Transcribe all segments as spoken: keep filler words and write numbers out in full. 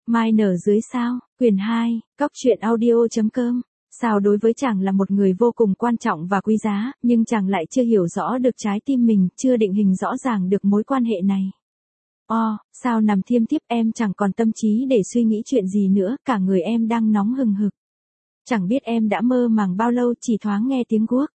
Mai nở dưới sao, quyển hai, Cóc truyện audio.com. Sao đối với chàng là một người vô cùng quan trọng và quý giá, nhưng chàng lại chưa hiểu rõ được trái tim mình, chưa định hình rõ ràng được mối quan hệ này. O, sao nằm thiêm thiếp em chẳng còn tâm trí để suy nghĩ chuyện gì nữa, cả người em đang nóng hừng hực. Chẳng biết em đã mơ màng bao lâu, chỉ thoáng nghe tiếng guốc.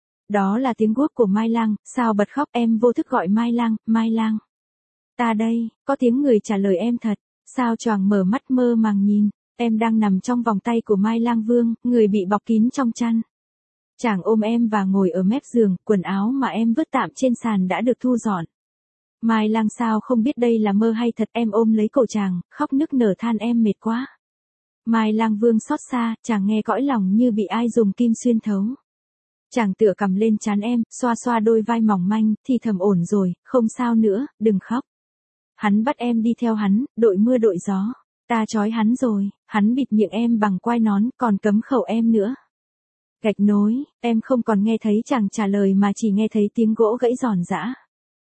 Đó là tiếng guốc của Mai Lang, sao bật khóc em vô thức gọi Mai Lang, Mai Lang. Ta đây, có tiếng người trả lời em thật, sao choàng mở mắt mơ màng nhìn, em đang nằm trong vòng tay của Mai Lang Vương, người bị bọc kín trong chăn. Chàng ôm em và ngồi ở mép giường, quần áo mà em vứt tạm trên sàn đã được thu dọn. Mai Lang sao không biết đây là mơ hay thật, em ôm lấy cổ chàng, khóc nức nở than em mệt quá. Mai Lang Vương xót xa, chàng nghe cõi lòng như bị ai dùng kim xuyên thấu. Chàng tựa cầm lên trán em, xoa xoa đôi vai mỏng manh, thì thầm ổn rồi, không sao nữa, đừng khóc. Hắn bắt em đi theo hắn, đội mưa đội gió. Ta trói hắn rồi, hắn bịt miệng em bằng quai nón, còn cấm khẩu em nữa. Gạch nối, em không còn nghe thấy chàng trả lời mà chỉ nghe thấy tiếng gỗ gãy giòn giã.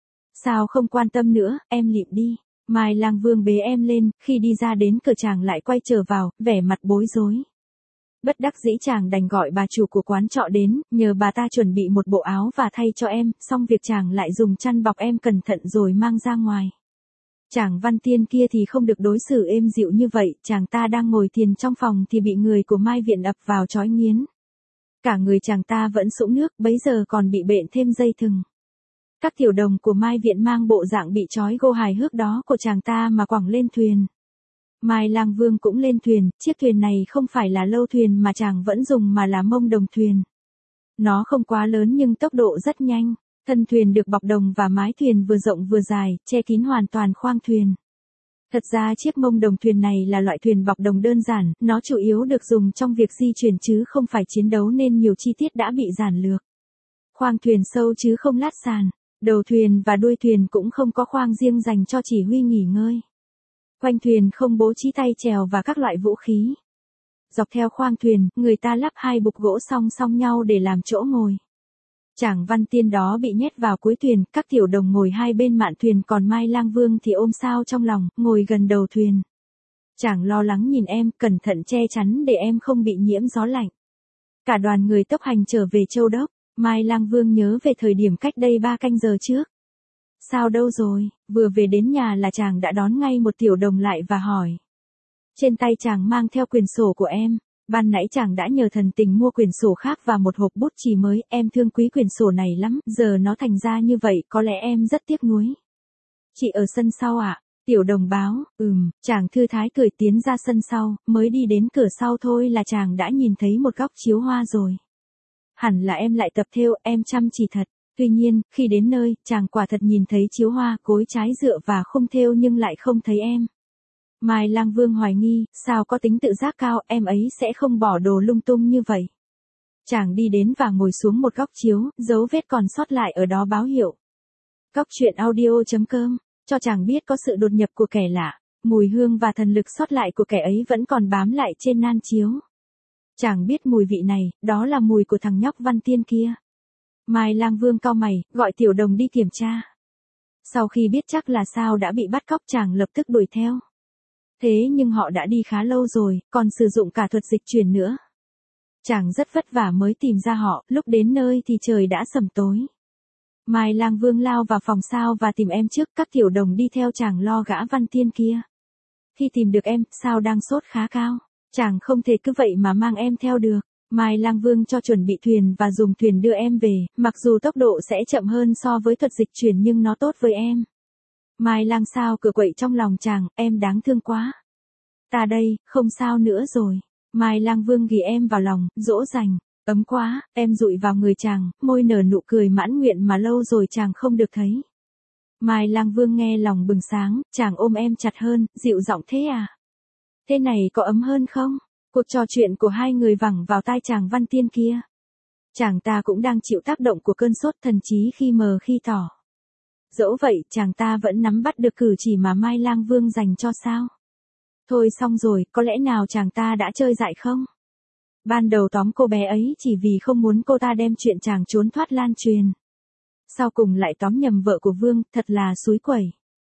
Sao không quan tâm nữa, em lịm đi. Mai Lang Vương bế em lên, khi đi ra đến cửa chàng lại quay trở vào, vẻ mặt bối rối. Bất đắc dĩ chàng đành gọi bà chủ của quán trọ đến, nhờ bà ta chuẩn bị một bộ áo và thay cho em, xong việc chàng lại dùng chăn bọc em cẩn thận rồi mang ra ngoài. Chàng Văn Tiên kia thì không được đối xử êm dịu như vậy, chàng ta đang ngồi thiền trong phòng thì bị người của Mai Viện ập vào trói nghiến. Cả người chàng ta vẫn sũng nước, bấy giờ còn bị bện thêm dây thừng. Các tiểu đồng của Mai Viện mang bộ dạng bị trói gô hài hước đó của chàng ta mà quẳng lên thuyền. Mai Lang Vương cũng lên thuyền, chiếc thuyền này không phải là lâu thuyền mà chàng vẫn dùng mà là mông đồng thuyền. Nó không quá lớn nhưng tốc độ rất nhanh. Thân thuyền được bọc đồng và mái thuyền vừa rộng vừa dài, che kín hoàn toàn khoang thuyền. Thật ra chiếc mông đồng thuyền này là loại thuyền bọc đồng đơn giản, nó chủ yếu được dùng trong việc di chuyển chứ không phải chiến đấu nên nhiều chi tiết đã bị giản lược. Khoang thuyền sâu chứ không lát sàn, đầu thuyền và đuôi thuyền cũng không có khoang riêng dành cho chỉ huy nghỉ ngơi. Quanh thuyền không bố trí tay chèo và các loại vũ khí. Dọc theo khoang thuyền, người ta lắp hai bục gỗ song song nhau để làm chỗ ngồi. Chàng Văn Tiên đó bị nhét vào cuối thuyền, các tiểu đồng ngồi hai bên mạn thuyền còn Mai Lang Vương thì ôm sao trong lòng, ngồi gần đầu thuyền. Chàng lo lắng nhìn em, cẩn thận che chắn để em không bị nhiễm gió lạnh. Cả đoàn người tốc hành trở về Châu Đốc, Mai Lang Vương nhớ về thời điểm cách đây ba canh giờ trước. Sao đâu rồi, vừa về đến nhà là chàng đã đón ngay một tiểu đồng lại và hỏi. Trên tay chàng mang theo quyển sổ của em. Ban nãy chàng đã nhờ thần tình mua quyển sổ khác và một hộp bút chì mới, em thương quý quyển sổ này lắm, giờ nó thành ra như vậy, có lẽ em rất tiếc nuối. Chị ở sân sau ạ, à? Tiểu đồng báo, ừm, chàng thư thái cười tiến ra sân sau, mới đi đến cửa sau thôi là chàng đã nhìn thấy một góc chiếu hoa rồi. Hẳn là em lại tập thêu, em chăm chỉ thật, tuy nhiên, khi đến nơi, chàng quả thật nhìn thấy chiếu hoa, cối trái dựa và khung thêu nhưng lại không thấy em. Mai Lang Vương hoài nghi, sao có tính tự giác cao, em ấy sẽ không bỏ đồ lung tung như vậy. Chàng đi đến và ngồi xuống một góc chiếu, dấu vết còn sót lại ở đó báo hiệu. Cóc truyện audio.com, cho chàng biết có sự đột nhập của kẻ lạ, mùi hương và thần lực sót lại của kẻ ấy vẫn còn bám lại trên nan chiếu. Chàng biết mùi vị này, đó là mùi của thằng nhóc Văn Tiên kia. Mai Lang Vương cau mày, gọi tiểu đồng đi kiểm tra. Sau khi biết chắc là sao đã bị bắt cóc chàng lập tức đuổi theo. Thế nhưng họ đã đi khá lâu rồi, còn sử dụng cả thuật dịch chuyển nữa. Chàng rất vất vả mới tìm ra họ, lúc đến nơi thì trời đã sầm tối. Mai Lang Vương lao vào phòng sao và tìm em trước, các tiểu đồng đi theo chàng lo gã Văn Tiên kia. Khi tìm được em, sao đang sốt khá cao, chàng không thể cứ vậy mà mang em theo được. Mai Lang Vương cho chuẩn bị thuyền và dùng thuyền đưa em về, mặc dù tốc độ sẽ chậm hơn so với thuật dịch chuyển nhưng nó tốt với em. Mai Lang sao cửa quậy trong lòng chàng, em đáng thương quá. Ta đây, không sao nữa rồi. Mai Lang Vương ghì em vào lòng, dỗ dành, ấm quá, em dụi vào người chàng, môi nở nụ cười mãn nguyện mà lâu rồi chàng không được thấy. Mai Lang Vương nghe lòng bừng sáng, chàng ôm em chặt hơn, dịu giọng thế à? Thế này có ấm hơn không? Cuộc trò chuyện của hai người vẳng vào tai chàng Văn Tiên kia. Chàng ta cũng đang chịu tác động của cơn sốt thần trí khi mờ khi tỏ. Dẫu vậy, chàng ta vẫn nắm bắt được cử chỉ mà Mai Lang Vương dành cho sao. Thôi xong rồi, có lẽ nào chàng ta đã chơi dại không? Ban đầu tóm cô bé ấy chỉ vì không muốn cô ta đem chuyện chàng trốn thoát lan truyền. Sau cùng lại tóm nhầm vợ của Vương, thật là xúi quẩy.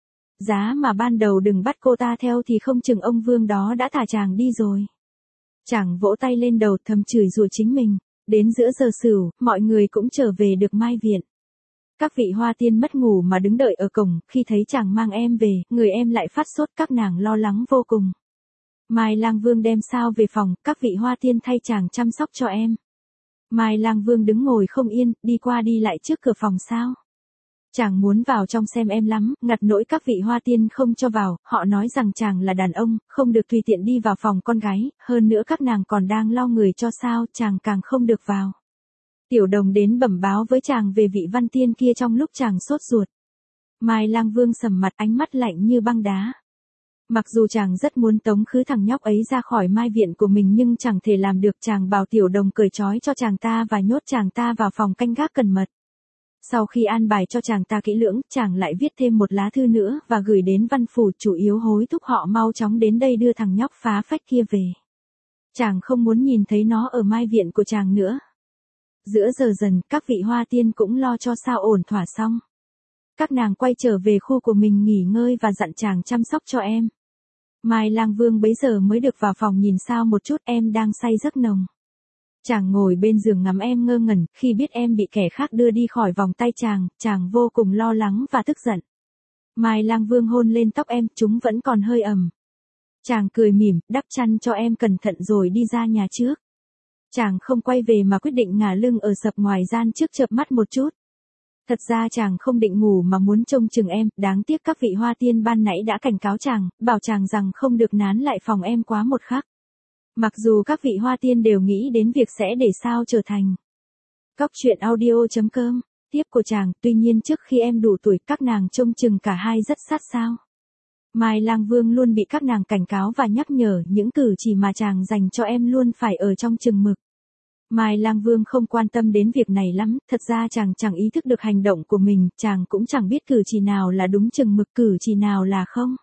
giá mà ban đầu đừng bắt cô ta theo thì không chừng ông Vương đó đã thả chàng đi rồi. Chàng vỗ tay lên đầu thầm chửi rủa chính mình, đến giữa giờ sửu, mọi người cũng trở về được Mai viện. Các vị hoa tiên mất ngủ mà đứng đợi ở cổng, khi thấy chàng mang em về, người em lại phát sốt, các nàng lo lắng vô cùng. Mai Lang Vương đem sao về phòng, các vị hoa tiên thay chàng chăm sóc cho em. Mai Lang Vương đứng ngồi không yên, đi qua đi lại trước cửa phòng sao. Chàng muốn vào trong xem em lắm, ngặt nỗi các vị hoa tiên không cho vào, họ nói rằng chàng là đàn ông, không được tùy tiện đi vào phòng con gái, hơn nữa các nàng còn đang lo người cho sao, chàng càng không được vào. Tiểu Đồng đến bẩm báo với chàng về vị văn tiên kia trong lúc chàng sốt ruột. Mai Lang Vương sầm mặt, ánh mắt lạnh như băng đá. Mặc dù chàng rất muốn tống khứ thằng nhóc ấy ra khỏi Mai viện của mình nhưng chẳng thể làm được, chàng bảo Tiểu Đồng cởi trói cho chàng ta và nhốt chàng ta vào phòng canh gác cẩn mật. Sau khi an bài cho chàng ta kỹ lưỡng, chàng lại viết thêm một lá thư nữa và gửi đến văn phủ, chủ yếu hối thúc họ mau chóng đến đây đưa thằng nhóc phá phách kia về. Chàng không muốn nhìn thấy nó ở Mai viện của chàng nữa. Giữa giờ dần, các vị hoa tiên cũng lo cho sao ổn thỏa xong. Các nàng quay trở về khu của mình nghỉ ngơi và dặn chàng chăm sóc cho em. Mai Lang Vương bấy giờ mới được vào phòng nhìn sao một chút, em đang say giấc nồng. Chàng ngồi bên giường ngắm em ngơ ngẩn, khi biết em bị kẻ khác đưa đi khỏi vòng tay chàng, chàng vô cùng lo lắng và tức giận. Mai Lang Vương hôn lên tóc em, chúng vẫn còn hơi ẩm. Chàng cười mỉm, đắp chăn cho em cẩn thận rồi đi ra nhà trước. Chàng không quay về mà quyết định ngả lưng ở sập ngoài gian trước chợp mắt một chút. Thật ra chàng không định ngủ mà muốn trông chừng em, đáng tiếc các vị hoa tiên ban nãy đã cảnh cáo chàng, bảo chàng rằng không được nán lại phòng em quá một khắc. Mặc dù các vị hoa tiên đều nghĩ đến việc sẽ để sao trở thành. Cóc truyện audio chấm com, tiếp của chàng, tuy nhiên trước khi em đủ tuổi các nàng trông chừng cả hai rất sát sao. Mai Lang Vương luôn bị các nàng cảnh cáo và nhắc nhở, những cử chỉ mà chàng dành cho em luôn phải ở trong chừng mực. Mai Lang Vương không quan tâm đến việc này lắm, thật ra chàng chẳng ý thức được hành động của mình, chàng cũng chẳng biết cử chỉ nào là đúng chừng mực, cử chỉ nào là không.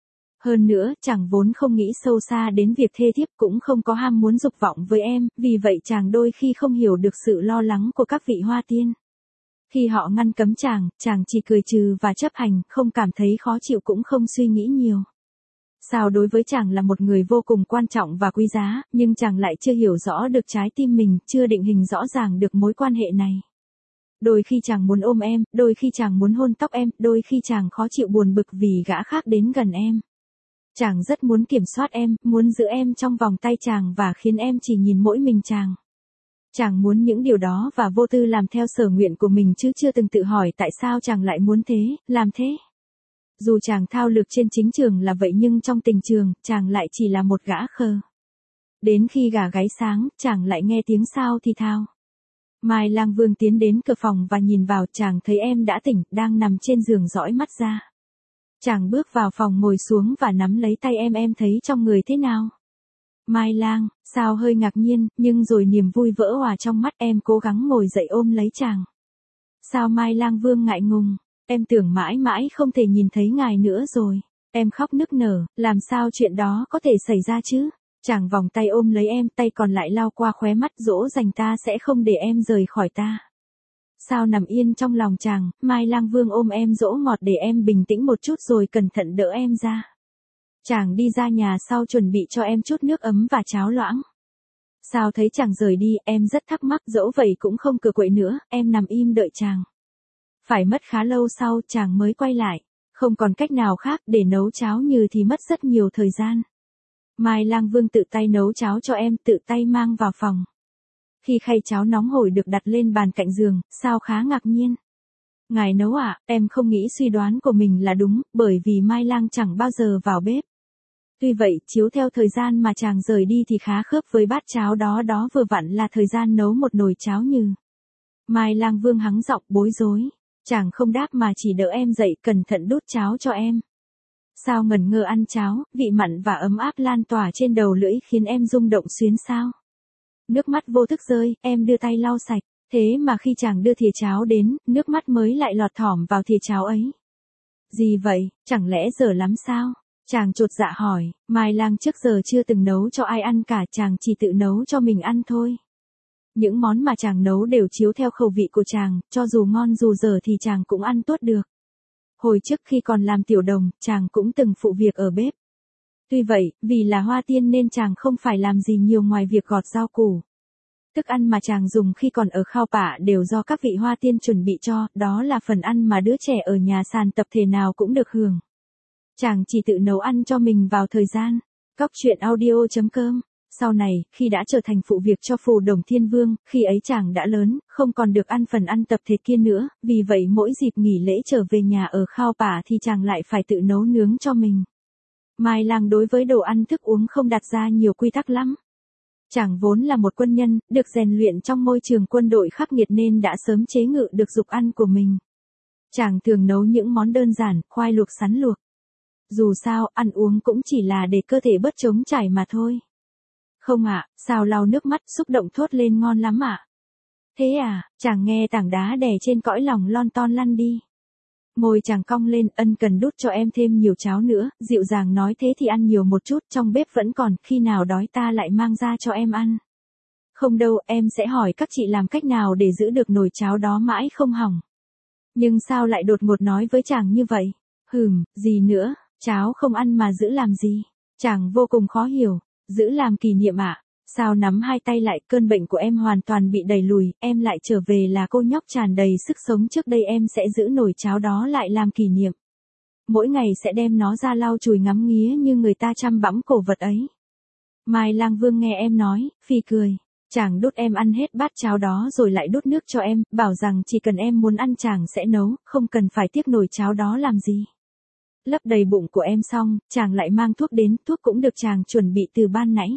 Hơn nữa, chàng vốn không nghĩ sâu xa đến việc thê thiếp, cũng không có ham muốn dục vọng với em, vì vậy chàng đôi khi không hiểu được sự lo lắng của các vị hoa tiên. Khi họ ngăn cấm chàng, chàng chỉ cười trừ và chấp hành, không cảm thấy khó chịu cũng không suy nghĩ nhiều. Sao đối với chàng là một người vô cùng quan trọng và quý giá, nhưng chàng lại chưa hiểu rõ được trái tim mình, chưa định hình rõ ràng được mối quan hệ này. Đôi khi chàng muốn ôm em, đôi khi chàng muốn hôn tóc em, đôi khi chàng khó chịu buồn bực vì gã khác đến gần em. Chàng rất muốn kiểm soát em, muốn giữ em trong vòng tay chàng và khiến em chỉ nhìn mỗi mình chàng. Chàng muốn những điều đó và vô tư làm theo sở nguyện của mình chứ chưa từng tự hỏi tại sao chàng lại muốn thế, làm thế. Dù chàng thao lược trên chính trường là vậy nhưng trong tình trường, chàng lại chỉ là một gã khờ. Đến khi gà gáy sáng, chàng lại nghe tiếng sao thì thao. Mai Lang Vương tiến đến cửa phòng và nhìn vào, chàng thấy em đã tỉnh, đang nằm trên giường dõi mắt ra. Chàng bước vào phòng ngồi xuống và nắm lấy tay em, em thấy trong người thế nào? Mai Lang, sao hơi ngạc nhiên, nhưng rồi niềm vui vỡ òa trong mắt, em cố gắng ngồi dậy ôm lấy chàng. Sao Mai Lang Vương ngại ngùng, em tưởng mãi mãi không thể nhìn thấy ngài nữa rồi. Em khóc nức nở, làm sao chuyện đó có thể xảy ra chứ? Chàng vòng tay ôm lấy em, tay còn lại lau qua khóe mắt, dỗ dành ta sẽ không để em rời khỏi ta. Sao nằm yên trong lòng chàng, Mai Lang Vương ôm em dỗ ngọt để em bình tĩnh một chút rồi cẩn thận đỡ em ra. Chàng đi ra nhà sau chuẩn bị cho em chút nước ấm và cháo loãng. Sao thấy chàng rời đi, em rất thắc mắc, dẫu vậy cũng không cựa quậy nữa, em nằm im đợi chàng. Phải mất khá lâu sau chàng mới quay lại, không còn cách nào khác, để nấu cháo như thì mất rất nhiều thời gian. Mai Lang Vương tự tay nấu cháo cho em, tự tay mang vào phòng. Khi khay cháo nóng hổi được đặt lên bàn cạnh giường, sao khá ngạc nhiên. Ngài nấu ạ, à? Em không nghĩ suy đoán của mình là đúng, bởi vì Mai Lang chẳng bao giờ vào bếp. Tuy vậy, chiếu theo thời gian mà chàng rời đi thì khá khớp với bát cháo đó, đó vừa vặn là thời gian nấu một nồi cháo như. Mai Lang Vương hắng giọng bối rối. Chàng không đáp mà chỉ đỡ em dậy, cẩn thận đút cháo cho em. Sao ngẩn ngơ ăn cháo, vị mặn và ấm áp lan tỏa trên đầu lưỡi khiến em rung động xuyến sao. Nước mắt vô thức rơi, em đưa tay lau sạch, thế mà khi chàng đưa thìa cháo đến, nước mắt mới lại lọt thỏm vào thìa cháo ấy. Gì vậy, chẳng lẽ dở lắm sao? Chàng chột dạ hỏi, Mai Lang trước giờ chưa từng nấu cho ai ăn cả, chàng chỉ tự nấu cho mình ăn thôi. Những món mà chàng nấu đều chiếu theo khẩu vị của chàng, cho dù ngon dù dở thì chàng cũng ăn tốt được. Hồi trước khi còn làm tiểu đồng, chàng cũng từng phụ việc ở bếp. Tuy vậy, vì là Hoa Tiên nên chàng không phải làm gì nhiều ngoài việc gọt rau củ. Thức ăn mà chàng dùng khi còn ở Khao Pả đều do các vị Hoa Tiên chuẩn bị cho, đó là phần ăn mà đứa trẻ ở nhà sàn tập thể nào cũng được hưởng. Chàng chỉ tự nấu ăn cho mình vào thời gian. Cóc truyện audio chấm com. Sau này, khi đã trở thành phụ việc cho Phù Đồng Thiên Vương, khi ấy chàng đã lớn, không còn được ăn phần ăn tập thể kia nữa, vì vậy mỗi dịp nghỉ lễ trở về nhà ở Khao Pả thì chàng lại phải tự nấu nướng cho mình. Mai Lang đối với đồ ăn thức uống không đặt ra nhiều quy tắc lắm. Chàng vốn là một quân nhân, được rèn luyện trong môi trường quân đội khắc nghiệt nên đã sớm chế ngự được dục ăn của mình. Chàng thường nấu những món đơn giản, khoai luộc sắn luộc. Dù sao, ăn uống cũng chỉ là để cơ thể bớt trống trải mà thôi. Không ạ, Sao lau nước mắt xúc động thốt lên ngon lắm ạ. Thế à, chàng nghe tảng đá đè trên cõi lòng lon ton lăn đi. Môi chàng cong lên, ân cần đút cho em thêm nhiều cháo nữa, dịu dàng nói thế thì ăn nhiều một chút, trong bếp vẫn còn, khi nào đói ta lại mang ra cho em ăn. Không đâu, em sẽ hỏi các chị làm cách nào để giữ được nồi cháo đó mãi không hỏng. Nhưng sao lại đột ngột nói với chàng như vậy? Hừm, gì nữa, cháo không ăn mà giữ làm gì? Chàng vô cùng khó hiểu, giữ làm kỷ niệm ạ. À? Sao nắm hai tay lại, cơn bệnh của em hoàn toàn bị đẩy lùi, em lại trở về là cô nhóc tràn đầy sức sống trước đây, em sẽ giữ nồi cháo đó lại làm kỷ niệm. Mỗi ngày sẽ đem nó ra lau chùi ngắm nghía như người ta chăm bẵm cổ vật ấy. Mai Lang Vương nghe em nói, phì cười. Chàng đút em ăn hết bát cháo đó rồi lại đút nước cho em, bảo rằng chỉ cần em muốn ăn chàng sẽ nấu, không cần phải tiếc nồi cháo đó làm gì. Lấp đầy bụng của em xong, chàng lại mang thuốc đến, thuốc cũng được chàng chuẩn bị từ ban nãy.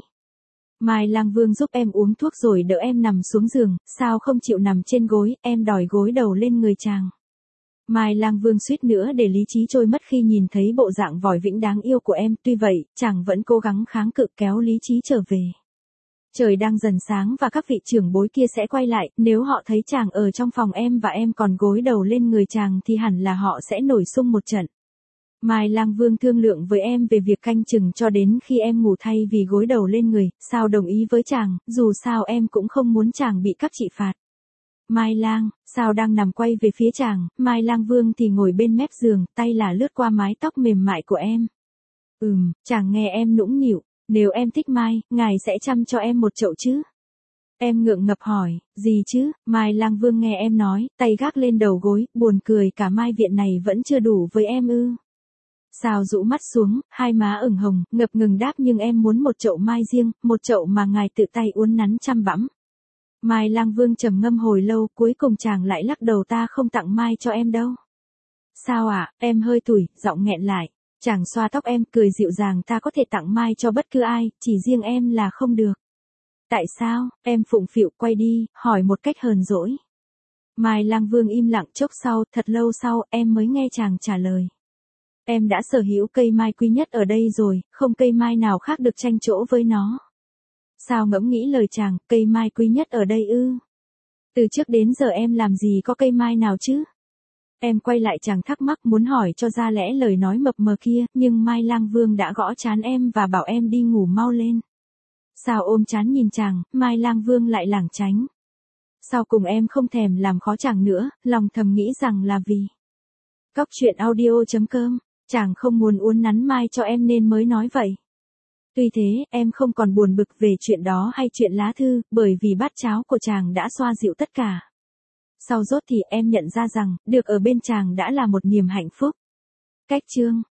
Mai Lang Vương giúp em uống thuốc rồi đỡ em nằm xuống giường, sao không chịu nằm trên gối, em đòi gối đầu lên người chàng. Mai Lang Vương suýt nữa để lý trí trôi mất khi nhìn thấy bộ dạng vòi vĩnh đáng yêu của em, tuy vậy, chàng vẫn cố gắng kháng cự kéo lý trí trở về. Trời đang dần sáng và các vị trưởng bối kia sẽ quay lại, nếu họ thấy chàng ở trong phòng em và em còn gối đầu lên người chàng thì hẳn là họ sẽ nổi xung một trận. Mai Lang Vương thương lượng với em về việc canh chừng cho đến khi em ngủ thay vì gối đầu lên người, sao đồng ý với chàng, dù sao em cũng không muốn chàng bị các chị phạt. Mai Lang, sao đang nằm quay về phía chàng, Mai Lang Vương thì ngồi bên mép giường, tay là lướt qua mái tóc mềm mại của em. Ừm, chàng nghe em nũng nịu, nếu em thích Mai, ngài sẽ chăm cho em một chậu chứ? Em ngượng ngập hỏi, gì chứ? Mai Lang Vương nghe em nói, tay gác lên đầu gối, buồn cười, cả Mai viện này vẫn chưa đủ với em ư? Sao rũ mắt xuống, hai má ửng hồng, ngập ngừng đáp, nhưng em muốn một chậu mai riêng, một chậu mà ngài tự tay uốn nắn chăm bẵm. Mai Lang Vương trầm ngâm hồi lâu, cuối cùng chàng lại lắc đầu, ta không tặng mai cho em đâu. Sao ạ? À? Em hơi tủi, giọng nghẹn lại. Chàng xoa tóc em, cười dịu dàng, ta có thể tặng mai cho bất cứ ai, chỉ riêng em là không được. Tại sao? Em phụng phịu quay đi, hỏi một cách hờn dỗi. Mai Lang Vương im lặng chốc sau, thật lâu sau, em mới nghe chàng trả lời. Em đã sở hữu cây mai quý nhất ở đây rồi, không cây mai nào khác được tranh chỗ với nó. Sao ngẫm nghĩ lời chàng, cây mai quý nhất ở đây ư? Từ trước đến giờ em làm gì có cây mai nào chứ? Em quay lại, chàng thắc mắc muốn hỏi cho ra lẽ lời nói mập mờ kia, nhưng Mai Lang Vương đã gõ trán em và bảo em đi ngủ mau lên. Sao ôm trán nhìn chàng, Mai Lang Vương lại lảng tránh. Sau cùng em không thèm làm khó chàng nữa, lòng thầm nghĩ rằng là vì Cóc truyện audio chấm com, chàng không muốn uốn nắn mai cho em nên mới nói vậy. Tuy thế, em không còn buồn bực về chuyện đó hay chuyện lá thư, bởi vì bát cháo của chàng đã xoa dịu tất cả. Sau rốt thì em nhận ra rằng, được ở bên chàng đã là một niềm hạnh phúc. Cách chương